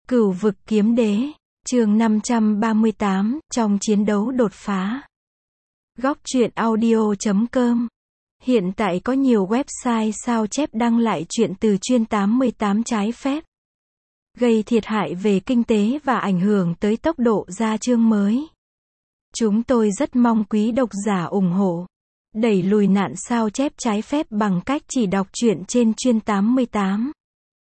Cửu vực kiếm đế, chương 538, trong chiến đấu đột phá. Góc truyện audio.com. Hiện tại có nhiều website sao chép đăng lại truyện từ chuyên 88 trái phép, gây thiệt hại về kinh tế và ảnh hưởng tới tốc độ ra chương mới. Chúng tôi rất mong quý độc giả ủng hộ, đẩy lùi nạn sao chép trái phép bằng cách chỉ đọc truyện trên chuyên 88.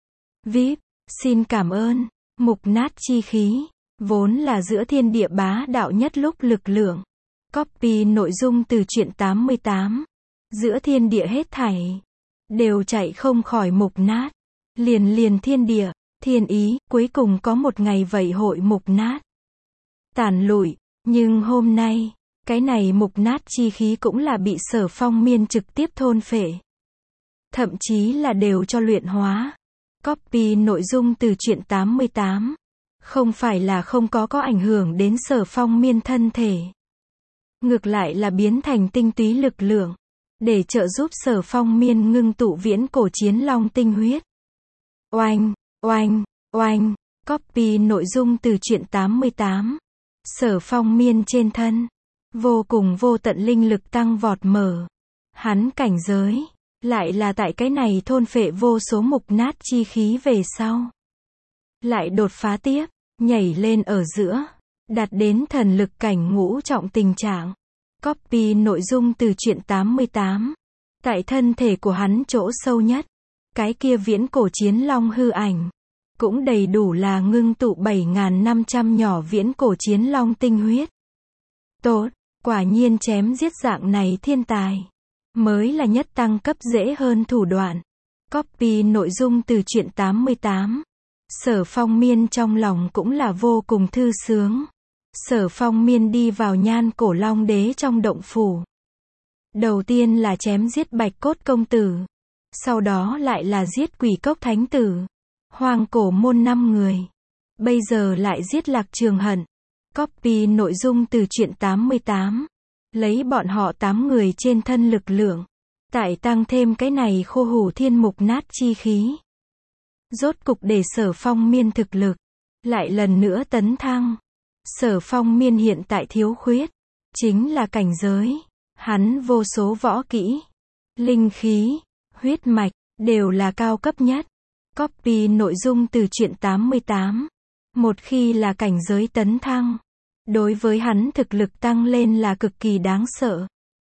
VIP, xin cảm ơn. Mục nát chi khí, vốn là giữa thiên địa bá đạo nhất lúc lực lượng. Copy nội dung từ truyện 88. Giữa thiên địa hết thảy đều chạy không khỏi mục nát. Liền thiên địa, thiên ý, cuối cùng có một ngày vậy hội mục nát, tàn lụi. Nhưng hôm nay, cái này mục nát chi khí cũng là bị Sở Phong Miên trực tiếp thôn phệ, thậm chí là đều cho luyện hóa. Copy nội dung từ truyện 88. Không phải là không có ảnh hưởng đến Sở Phong Miên thân thể, ngược lại là biến thành tinh túy lực lượng, để trợ giúp Sở Phong Miên ngưng tụ viễn cổ chiến long tinh huyết. Oanh, oanh, oanh. Copy nội dung từ truyện 88. Sở Phong Miên trên thân vô cùng vô tận linh lực tăng vọt mở. Hắn cảnh giới lại là tại cái này thôn phệ vô số mục nát chi khí về sau, lại đột phá tiếp, nhảy lên ở giữa, đạt đến thần lực cảnh ngũ trọng tình trạng. Copy nội dung từ truyện 88. Tại thân thể của hắn chỗ sâu nhất, cái kia viễn cổ chiến long hư ảnh, cũng đầy đủ là ngưng tụ 7.500 nhỏ viễn cổ chiến long tinh huyết. Tốt, quả nhiên chém giết dạng này thiên tài mới là nhất tăng cấp dễ hơn thủ đoạn. Copy nội dung từ truyện 88. Sở Phong Miên trong lòng cũng là vô cùng thư sướng. Sở Phong Miên đi vào Nhan Cổ Long Đế trong động phủ. Đầu tiên là chém giết Bạch Cốt công tử, sau đó lại là giết Quỷ Cốc thánh tử, Hoàng Cổ môn 5 người. Bây giờ lại giết Lạc Trường Hận. Copy nội dung từ truyện 88. Lấy bọn họ 8 người trên thân lực lượng, tại tăng thêm cái này khô hủ thiên mục nát chi khí. Rốt cục để Sở Phong Miên thực lực lại lần nữa tấn thăng. Sở Phong Miên hiện tại thiếu khuyết chính là cảnh giới. Hắn vô số võ kỹ, linh khí, huyết mạch đều là cao cấp nhất. Copy nội dung từ truyện 88. Một khi là cảnh giới tấn thăng, đối với hắn thực lực tăng lên là cực kỳ đáng sợ.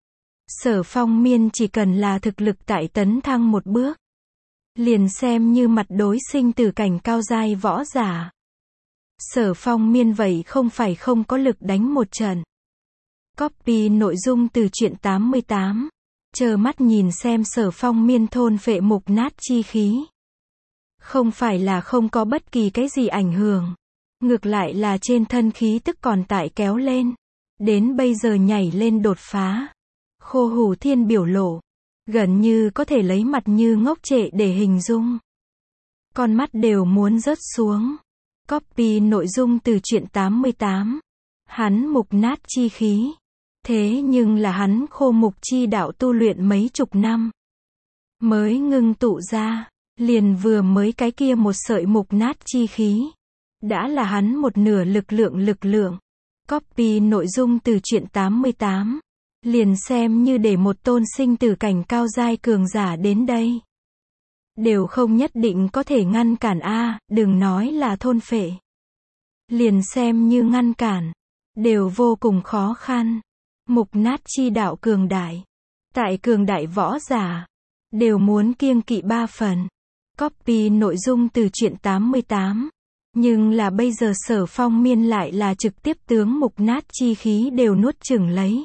Sở Phong Miên chỉ cần là thực lực tại tấn thăng một bước, liền xem như mặt đối sinh tử cảnh cao giai võ giả. Sở Phong Miên vậy không phải không có lực đánh một trận. Copy nội dung từ truyện 88. Chờ mắt nhìn xem Sở Phong Miên thôn phệ mục nát chi khí. Không phải là không có bất kỳ cái gì ảnh hưởng, ngược lại là trên thân khí tức còn tại kéo lên. Đến bây giờ nhảy lên đột phá. Khô hủ thiên biểu lộ, gần như có thể lấy mặt như ngốc trệ để hình dung. Con mắt đều muốn rớt xuống. Copy nội dung từ truyện 88. Hắn mục nát chi khí, thế nhưng là hắn khô mục chi đạo tu luyện mấy chục năm mới ngưng tụ ra. Liền vừa mới cái kia một sợi mục nát chi khí, đã là hắn một nửa lực lượng. Copy nội dung từ truyện 88. Liền xem như để một tôn sinh tử cảnh cao giai cường giả đến đây, đều không nhất định có thể ngăn cản a, đừng nói là thôn phệ. Liền xem như ngăn cản, đều vô cùng khó khăn. Mục nát chi đạo cường đại, tại cường đại võ giả, đều muốn kiêng kỵ 3 phần. Copy nội dung từ truyện 88. Nhưng là bây giờ Sở Phong Miên lại là trực tiếp tướng mục nát chi khí đều nuốt chửng lấy.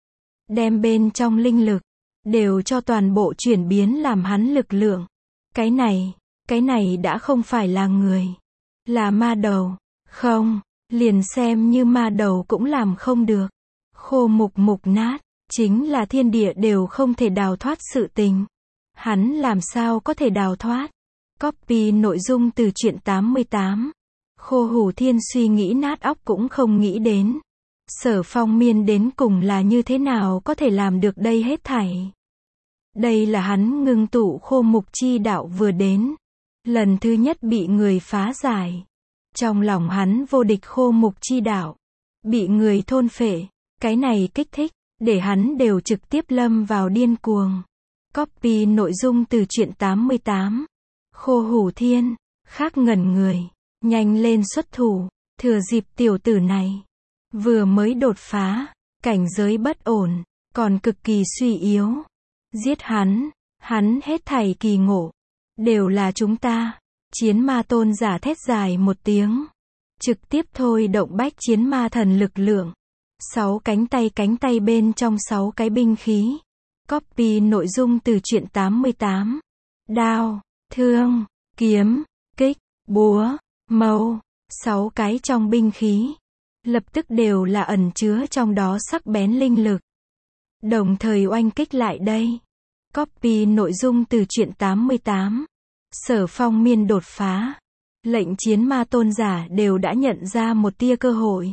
Đem bên trong linh lực, đều cho toàn bộ chuyển biến làm hắn lực lượng. Cái này đã không phải là người, là ma đầu. Không, liền xem như ma đầu cũng làm không được. Khô mục nát, chính là thiên địa đều không thể đào thoát sự tình. Hắn làm sao có thể đào thoát? Copy nội dung từ truyện 88. Khô hủ thiên suy nghĩ nát óc cũng không nghĩ đến. Sở Phong Miên đến cùng là như thế nào có thể làm được đây hết thảy. Đây là hắn ngưng tụ khô mục chi đạo vừa đến, lần thứ nhất bị người phá giải. Trong lòng hắn vô địch khô mục chi đạo. Bị người thôn phệ. Cái này kích thích, để hắn đều trực tiếp lâm vào điên cuồng. Copy nội dung từ truyện 88. Khô Hủ Thiên, khác ngẩn người. Nhanh lên xuất thủ, thừa dịp tiểu tử này. Vừa mới đột phá, cảnh giới bất ổn, còn cực kỳ suy yếu. Giết hắn hết thảy kỳ ngộ. Đều là chúng ta. Chiến ma tôn giả thét dài một tiếng. Trực tiếp thôi động bách chiến ma thần lực lượng. 6 cánh tay bên trong 6 cái binh khí. Copy nội dung từ truyện 88. Đao, thương, kiếm, kích, búa, mâu. 6 cái trong binh khí. Lập tức đều là ẩn chứa trong đó sắc bén linh lực. Đồng thời oanh kích lại đây. Copy nội dung từ truyện 88. Sở Phong Miên đột phá. Lệnh chiến ma tôn giả đều đã nhận ra một tia cơ hội.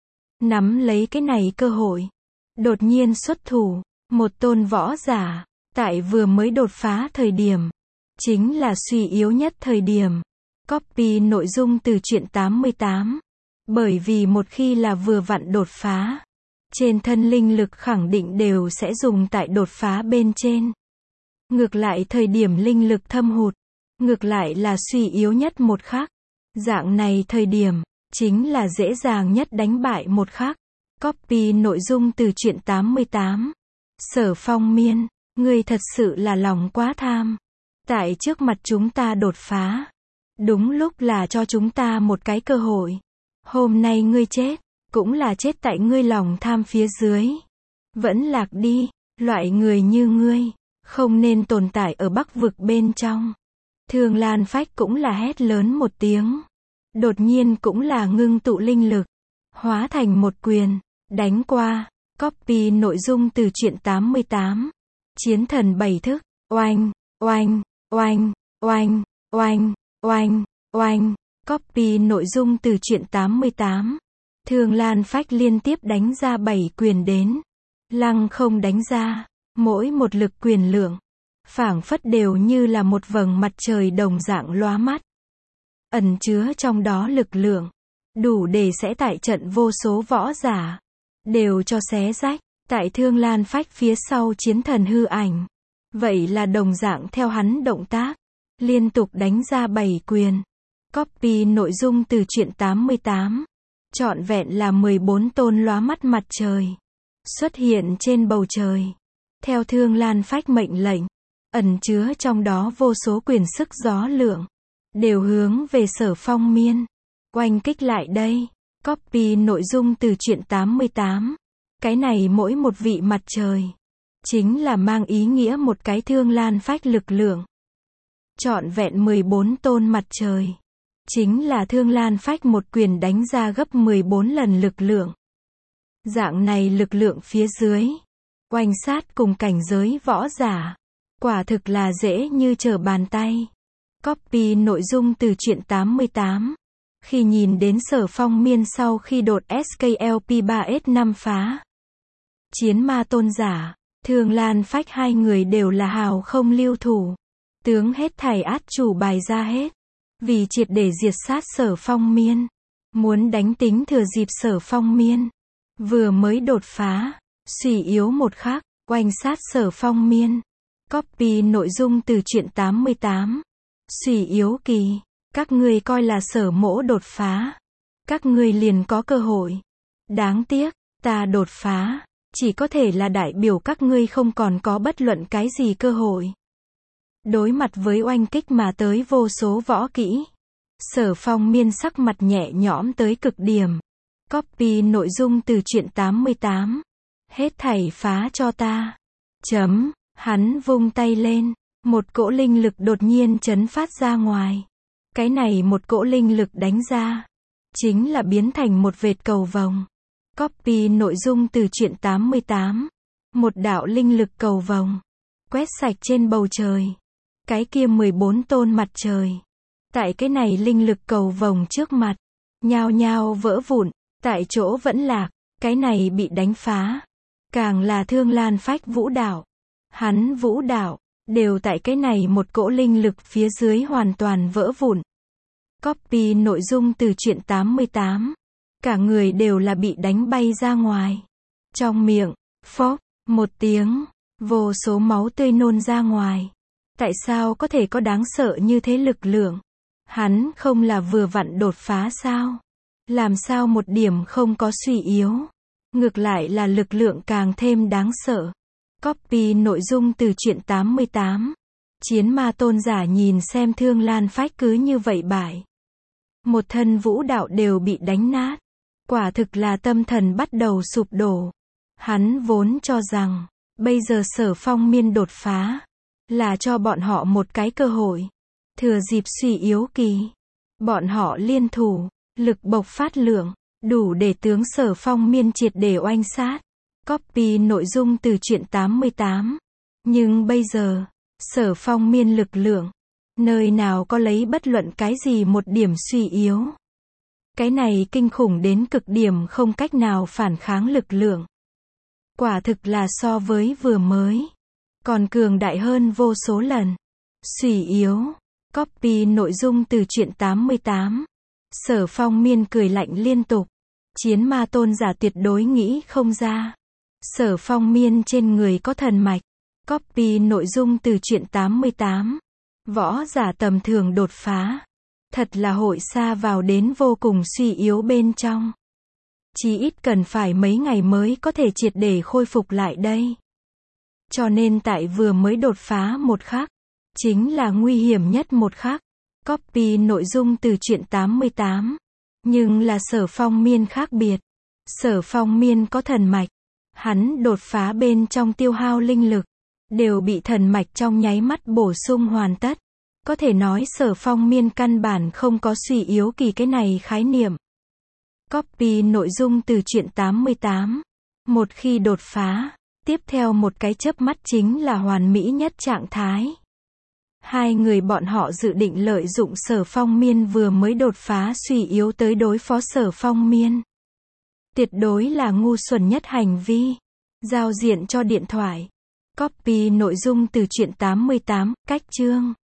Nắm lấy cái này cơ hội. Đột nhiên xuất thủ. Một tôn võ giả. Tại vừa mới đột phá thời điểm. Chính là suy yếu nhất thời điểm. Copy nội dung từ truyện 88. Bởi vì một khi là vừa vặn đột phá. Trên thân linh lực khẳng định đều sẽ dùng tại đột phá bên trên. Ngược lại thời điểm linh lực thâm hụt. Ngược lại là suy yếu nhất một khắc. Dạng này thời điểm, chính là dễ dàng nhất đánh bại một khắc. Copy nội dung từ truyện 88. Sở Phong Miên, ngươi thật sự là lòng quá tham. Tại trước mặt chúng ta đột phá. Đúng lúc là cho chúng ta một cái cơ hội. Hôm nay ngươi chết, cũng là chết tại ngươi lòng tham phía dưới. Vẫn lạc đi, loại người như ngươi, không nên tồn tại ở Bắc vực bên trong. Thương Lan Phách cũng là hét lớn một tiếng. Đột nhiên cũng là ngưng tụ linh lực. Hóa thành một quyền. Đánh qua. Copy nội dung từ truyện 88. Chiến thần 7 thức. Oanh, oanh, oanh, oanh, oanh, oanh, oanh. Copy nội dung từ truyện 88. Thương Lan Phách liên tiếp đánh ra 7 quyền đến. Lăng không đánh ra. Mỗi một lực quyền lượng. Phảng phất đều như là một vầng mặt trời đồng dạng lóa mắt. Ẩn chứa trong đó lực lượng. Đủ để sẽ tại trận vô số võ giả. Đều cho xé rách. Tại Thương Lan Phách phía sau chiến thần hư ảnh. Vậy là đồng dạng theo hắn động tác. Liên tục đánh ra 7 quyền. Copy nội dung từ truyện 88. Trọn vẹn là 14 tôn lóa mắt mặt trời. Xuất hiện trên bầu trời. Theo Thương Lan Phách mệnh lệnh. Ẩn chứa trong đó vô số quyền sức gió lượng. Đều hướng về Sở Phong Miên. Oanh kích lại đây. Copy nội dung từ truyện 88. Cái này mỗi một vị mặt trời. Chính là mang ý nghĩa một cái Thương Lan Phách lực lượng. Trọn vẹn 14 tôn mặt trời. Chính là Thương Lan Phách một quyền đánh ra gấp 14 lần lực lượng. Dạng này lực lượng phía dưới. Oanh sát cùng cảnh giới võ giả. Quả thực là dễ như trở bàn tay. Copy nội dung từ truyện 88. Khi nhìn đến Sở Phong Miên sau khi đột SKLP 3S5 phá. Chiến ma tôn giả, Thương Lan Phách hai người đều là hào không lưu thủ. Tướng hết thảy át chủ bài ra hết. Vì triệt để diệt sát Sở Phong Miên. Muốn đánh tính thừa dịp Sở Phong Miên. Vừa mới đột phá. Suy yếu một khắc. Oanh sát Sở Phong Miên. Copy nội dung từ truyện 88. Suy yếu kỳ. Các ngươi coi là Sở mỗ đột phá. Các ngươi liền có cơ hội. Đáng tiếc, ta đột phá. Chỉ có thể là đại biểu các ngươi không còn có bất luận cái gì cơ hội. Đối mặt với oanh kích mà tới vô số võ kỹ. Sở Phong Miên sắc mặt nhẹ nhõm tới cực điểm. Copy nội dung từ truyện 88. Hết thảy phá cho ta. Hắn vung tay lên. Một cỗ linh lực đột nhiên chấn phát ra ngoài. Cái này một cỗ linh lực đánh ra. Chính là biến thành một vệt cầu vồng. Copy nội dung từ truyện 88. Một đạo linh lực cầu vồng. Quét sạch trên bầu trời. Cái kia 14 tôn mặt trời. Tại cái này linh lực cầu vồng trước mặt. Nhao nhao vỡ vụn. Tại chỗ vẫn lạc. Cái này bị đánh phá. Càng là Thương Lan Phách vũ đạo. Hắn vũ đạo. Đều tại cái này một cỗ linh lực phía dưới hoàn toàn vỡ vụn. Copy nội dung từ truyện 88. Cả người đều là bị đánh bay ra ngoài. Trong miệng, phốc, một tiếng, vô số máu tươi nôn ra ngoài. Tại sao có thể có đáng sợ như thế lực lượng? Hắn không là vừa vặn đột phá sao? Làm sao một điểm không có suy yếu? Ngược lại là lực lượng càng thêm đáng sợ. Copy nội dung từ truyện 88. Chiến ma tôn giả nhìn xem Thương Lan Phách cứ như vậy bại. Một thân vũ đạo đều bị đánh nát. Quả thực là tâm thần bắt đầu sụp đổ. Hắn vốn cho rằng, bây giờ Sở Phong Miên đột phá, là cho bọn họ một cái cơ hội. Thừa dịp suy yếu kỳ, bọn họ liên thủ, lực bộc phát lượng, đủ để tướng Sở Phong Miên triệt để oanh sát. Copy nội dung từ truyện 88. Nhưng bây giờ, Sở Phong Miên lực lượng, nơi nào có lấy bất luận cái gì một điểm suy yếu. Cái này kinh khủng đến cực điểm không cách nào phản kháng lực lượng. Quả thực là so với vừa mới, còn cường đại hơn vô số lần. Suy yếu. Copy nội dung từ truyện 88. Sở Phong Miên cười lạnh liên tục. Chiến ma tôn giả tuyệt đối nghĩ không ra. Sở Phong Miên trên người có thần mạch. Copy nội dung từ truyện 88. Võ giả tầm thường đột phá. Thật là hội xa vào đến vô cùng suy yếu bên trong. Chí ít cần phải mấy ngày mới có thể triệt để khôi phục lại đây. Cho nên tại vừa mới đột phá một khắc, chính là nguy hiểm nhất một khắc. Copy nội dung từ truyện 88. Nhưng là Sở Phong Miên khác biệt. Sở Phong Miên có thần mạch. Hắn đột phá bên trong tiêu hao linh lực, đều bị thần mạch trong nháy mắt bổ sung hoàn tất. Có thể nói Sở Phong Miên căn bản không có suy yếu kỳ cái này khái niệm. Copy nội dung từ truyện 88. Một khi đột phá, tiếp theo một cái chớp mắt chính là hoàn mỹ nhất trạng thái. Hai người bọn họ dự định lợi dụng Sở Phong Miên vừa mới đột phá suy yếu tới đối phó Sở Phong Miên. Tuyệt đối là ngu xuẩn nhất hành vi. Giao diện cho điện thoại. Copy nội dung từ truyện 88, cách chương.